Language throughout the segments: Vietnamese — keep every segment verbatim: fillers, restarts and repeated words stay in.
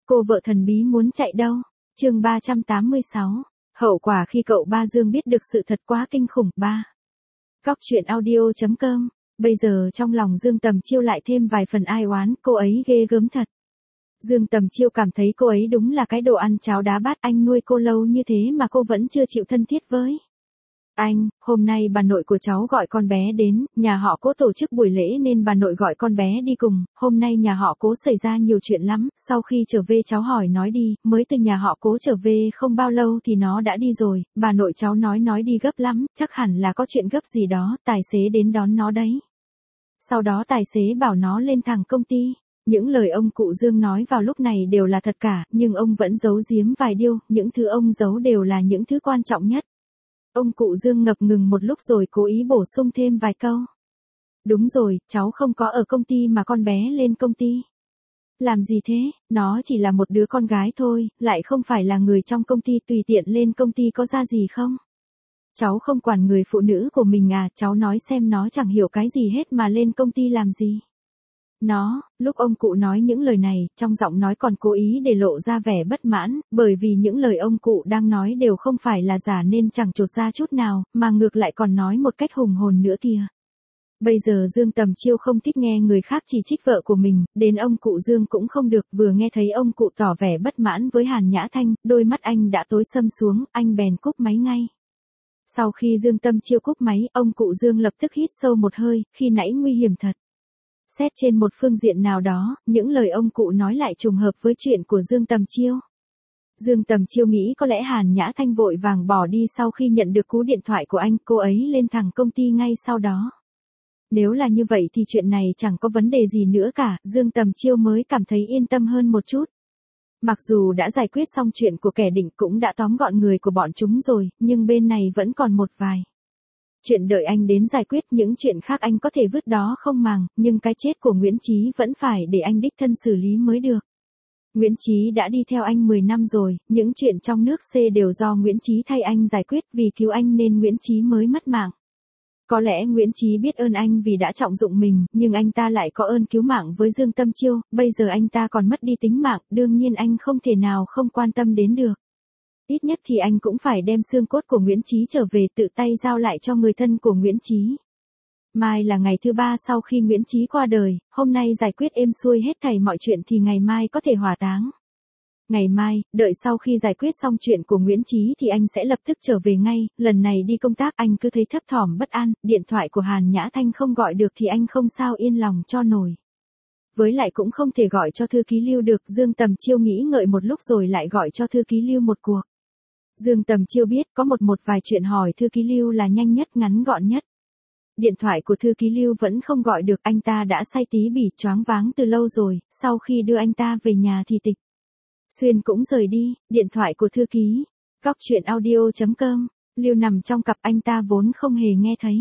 Cô vợ thần bí muốn chạy đâu? Chương ba trăm tám mươi sáu. Hậu quả khi cậu ba Dương biết được sự thật quá kinh khủng. Ba. Góc truyện audio chấm com. Bây giờ trong lòng Dương Tầm Chiêu lại thêm vài phần ai oán, cô ấy ghê gớm thật. Dương Tầm Chiêu cảm thấy cô ấy đúng là cái đồ ăn cháo đá bát, anh nuôi cô lâu như thế mà cô vẫn chưa chịu thân thiết với. Anh, hôm nay bà nội của cháu gọi con bé đến, nhà họ Cố tổ chức buổi lễ nên bà nội gọi con bé đi cùng, hôm nay nhà họ Cố xảy ra nhiều chuyện lắm, sau khi trở về cháu hỏi nói đi, mới từ nhà họ Cố trở về không bao lâu thì nó đã đi rồi, bà nội cháu nói nói đi gấp lắm, chắc hẳn là có chuyện gấp gì đó, tài xế đến đón nó đấy. Sau đó tài xế bảo nó lên thẳng công ty. Những lời ông cụ Dương nói vào lúc này đều là thật cả, nhưng ông vẫn giấu giếm vài điều, những thứ ông giấu đều là những thứ quan trọng nhất. Ông cụ Dương ngập ngừng một lúc rồi cố ý bổ sung thêm vài câu. Đúng rồi, cháu không có ở công ty mà con bé lên công ty. Làm gì thế, nó chỉ là một đứa con gái thôi, lại không phải là người trong công ty, tùy tiện lên công ty có ra gì không? Cháu không quản người phụ nữ của mình à, cháu nói xem nó chẳng hiểu cái gì hết mà lên công ty làm gì. Nó, lúc ông cụ nói những lời này, trong giọng nói còn cố ý để lộ ra vẻ bất mãn, bởi vì những lời ông cụ đang nói đều không phải là giả nên chẳng chột ra chút nào, mà ngược lại còn nói một cách hùng hồn nữa kìa. Bây giờ Dương Tầm Chiêu không thích nghe người khác chỉ trích vợ của mình, đến ông cụ Dương cũng không được, vừa nghe thấy ông cụ tỏ vẻ bất mãn với Hàn Nhã Thanh, đôi mắt anh đã tối sầm xuống, anh bèn cúp máy ngay. Sau khi Dương Tầm Chiêu cúp máy, ông cụ Dương lập tức hít sâu một hơi, khi nãy nguy hiểm thật. Xét trên một phương diện nào đó, những lời ông cụ nói lại trùng hợp với chuyện của Dương Tầm Chiêu. Dương Tầm Chiêu nghĩ có lẽ Hàn Nhã Thanh vội vàng bỏ đi sau khi nhận được cú điện thoại của anh, cô ấy lên thẳng công ty ngay sau đó. Nếu là như vậy thì chuyện này chẳng có vấn đề gì nữa cả, Dương Tầm Chiêu mới cảm thấy yên tâm hơn một chút. Mặc dù đã giải quyết xong chuyện của kẻ địch cũng đã tóm gọn người của bọn chúng rồi, nhưng bên này vẫn còn một vài chuyện đợi anh đến giải quyết, những chuyện khác anh có thể vứt đó không màng, nhưng cái chết của Nguyễn Chí vẫn phải để anh đích thân xử lý mới được. Nguyễn Chí đã đi theo anh mười năm rồi, những chuyện trong nước C đều do Nguyễn Chí thay anh giải quyết, vì cứu anh nên Nguyễn Chí mới mất mạng. Có lẽ Nguyễn Chí biết ơn anh vì đã trọng dụng mình, nhưng anh ta lại có ơn cứu mạng với Dương Tầm Chiêu, bây giờ anh ta còn mất đi tính mạng, đương nhiên anh không thể nào không quan tâm đến được. Ít nhất thì anh cũng phải đem xương cốt của Nguyễn Chí trở về, tự tay giao lại cho người thân của Nguyễn Chí. Mai là ngày thứ ba sau khi Nguyễn Chí qua đời, hôm nay giải quyết êm xuôi hết thảy mọi chuyện thì ngày mai có thể hỏa táng. Ngày mai, đợi sau khi giải quyết xong chuyện của Nguyễn Chí thì anh sẽ lập tức trở về ngay, lần này đi công tác anh cứ thấy thấp thỏm bất an, điện thoại của Hàn Nhã Thanh không gọi được thì anh không sao yên lòng cho nổi. Với lại cũng không thể gọi cho thư ký Lưu được, Dương Tầm Chiêu nghĩ ngợi một lúc rồi lại gọi cho thư ký Lưu một cuộc. Dương Tầm Chiêu biết có một một vài chuyện hỏi thư ký Lưu là nhanh nhất ngắn gọn nhất. Điện thoại của thư ký Lưu vẫn không gọi được, anh ta đã say tí bỉ choáng váng từ lâu rồi, sau khi đưa anh ta về nhà thì tịch xuyên cũng rời đi, điện thoại của thư ký. Góc truyện audio chấm com, Lưu nằm trong cặp anh ta vốn không hề nghe thấy.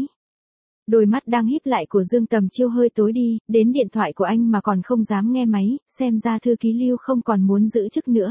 Đôi mắt đang híp lại của Dương Tầm Chiêu hơi tối đi, đến điện thoại của anh mà còn không dám nghe máy, xem ra thư ký Lưu không còn muốn giữ chức nữa.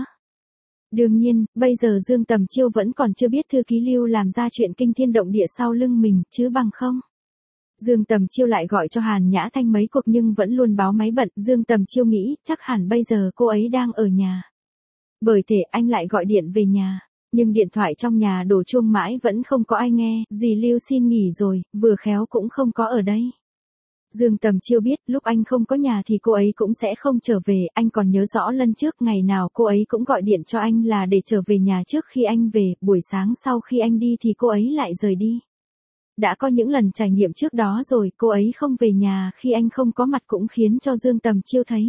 Đương nhiên, bây giờ Dương Tầm Chiêu vẫn còn chưa biết thư ký Lưu làm ra chuyện kinh thiên động địa sau lưng mình, chứ bằng không. Dương Tầm Chiêu lại gọi cho Hàn Nhã Thanh mấy cuộc nhưng vẫn luôn báo máy bận, Dương Tầm Chiêu nghĩ chắc hẳn bây giờ cô ấy đang ở nhà. Bởi thế anh lại gọi điện về nhà, nhưng điện thoại trong nhà đổ chuông mãi vẫn không có ai nghe, dì Lưu xin nghỉ rồi, vừa khéo cũng không có ở đây. Dương Tầm Chiêu biết lúc anh không có nhà thì cô ấy cũng sẽ không trở về, anh còn nhớ rõ lần trước ngày nào cô ấy cũng gọi điện cho anh là để trở về nhà trước khi anh về, buổi sáng sau khi anh đi thì cô ấy lại rời đi. Đã có những lần trải nghiệm trước đó rồi, cô ấy không về nhà khi anh không có mặt cũng khiến cho Dương Tầm Chiêu thấy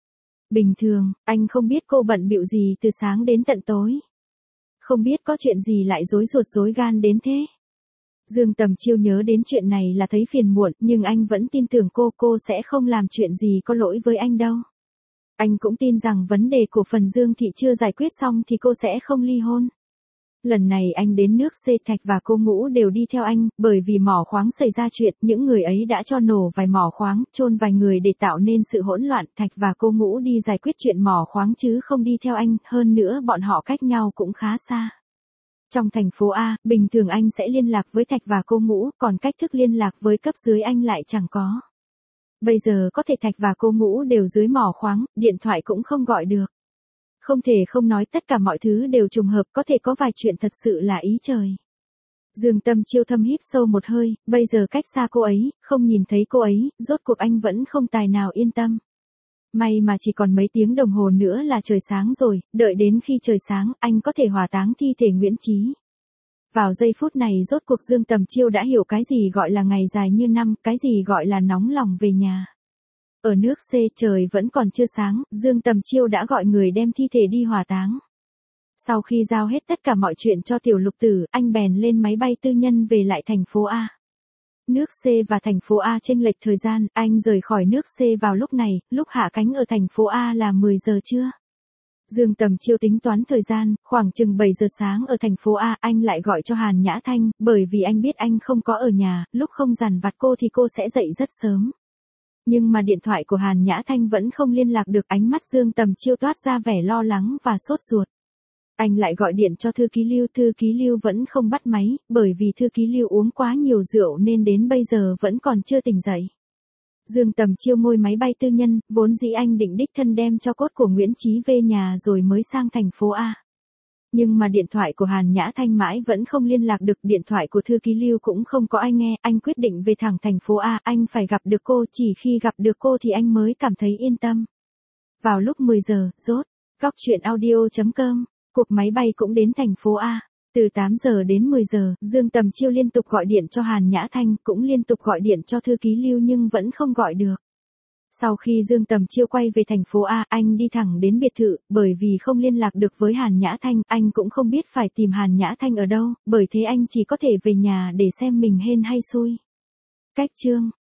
bình thường, anh không biết cô bận bịu gì từ sáng đến tận tối. Không biết có chuyện gì lại rối ruột rối gan đến thế. Dương Tầm Chiêu nhớ đến chuyện này là thấy phiền muộn, nhưng anh vẫn tin tưởng cô, cô sẽ không làm chuyện gì có lỗi với anh đâu. Anh cũng tin rằng vấn đề của phần Dương Thị chưa giải quyết xong thì cô sẽ không ly hôn. Lần này anh đến nước C, Thạch và cô Ngũ đều đi theo anh, bởi vì mỏ khoáng xảy ra chuyện, những người ấy đã cho nổ vài mỏ khoáng, chôn vài người để tạo nên sự hỗn loạn, Thạch và cô Ngũ đi giải quyết chuyện mỏ khoáng chứ không đi theo anh, hơn nữa bọn họ cách nhau cũng khá xa. Trong thành phố A, bình thường anh sẽ liên lạc với Thạch và cô Ngũ, còn cách thức liên lạc với cấp dưới anh lại chẳng có. Bây giờ có thể Thạch và cô Ngũ đều dưới mỏ khoáng, điện thoại cũng không gọi được. Không thể không nói tất cả mọi thứ đều trùng hợp, có thể có vài chuyện thật sự là ý trời. Dương Tâm Chiêu thâm hít sâu một hơi, bây giờ cách xa cô ấy, không nhìn thấy cô ấy, rốt cuộc anh vẫn không tài nào yên tâm. May mà chỉ còn mấy tiếng đồng hồ nữa là trời sáng rồi, đợi đến khi trời sáng, anh có thể hỏa táng thi thể Nguyễn Chí. Vào giây phút này rốt cuộc Dương Tầm Chiêu đã hiểu cái gì gọi là ngày dài như năm, cái gì gọi là nóng lòng về nhà. Ở nước C trời vẫn còn chưa sáng, Dương Tầm Chiêu đã gọi người đem thi thể đi hỏa táng. Sau khi giao hết tất cả mọi chuyện cho tiểu lục tử, anh bèn lên máy bay tư nhân về lại thành phố A. Nước C và thành phố A chênh lệch thời gian, anh rời khỏi nước C vào lúc này, lúc hạ cánh ở thành phố A là mười giờ trưa. Dương Tầm Chiêu tính toán thời gian, khoảng chừng bảy giờ sáng ở thành phố A, anh lại gọi cho Hàn Nhã Thanh, bởi vì anh biết anh không có ở nhà, lúc không dằn vặt cô thì cô sẽ dậy rất sớm. Nhưng mà điện thoại của Hàn Nhã Thanh vẫn không liên lạc được, ánh mắt Dương Tầm Chiêu toát ra vẻ lo lắng và sốt ruột. Anh lại gọi điện cho thư ký Lưu, thư ký Lưu vẫn không bắt máy, bởi vì thư ký Lưu uống quá nhiều rượu nên đến bây giờ vẫn còn chưa tỉnh dậy. Dương Tầm Chiêu ngồi máy bay tư nhân, vốn dĩ anh định đích thân đem cho cốt của Nguyễn Chí về nhà rồi mới sang thành phố A. Nhưng mà điện thoại của Hàn Nhã Thanh mãi vẫn không liên lạc được, điện thoại của thư ký Lưu cũng không có ai nghe, anh quyết định về thẳng thành phố A, anh phải gặp được cô, chỉ khi gặp được cô thì anh mới cảm thấy yên tâm. Vào lúc mười giờ, rốt, góc truyện audio chấm com, cuộc máy bay cũng đến thành phố A. Từ tám giờ đến mười giờ, Dương Tầm Chiêu liên tục gọi điện cho Hàn Nhã Thanh, cũng liên tục gọi điện cho thư ký Lưu nhưng vẫn không gọi được. Sau khi Dương Tầm Chiêu quay về thành phố A, anh đi thẳng đến biệt thự, bởi vì không liên lạc được với Hàn Nhã Thanh, anh cũng không biết phải tìm Hàn Nhã Thanh ở đâu, bởi thế anh chỉ có thể về nhà để xem mình hên hay xui. Cách chương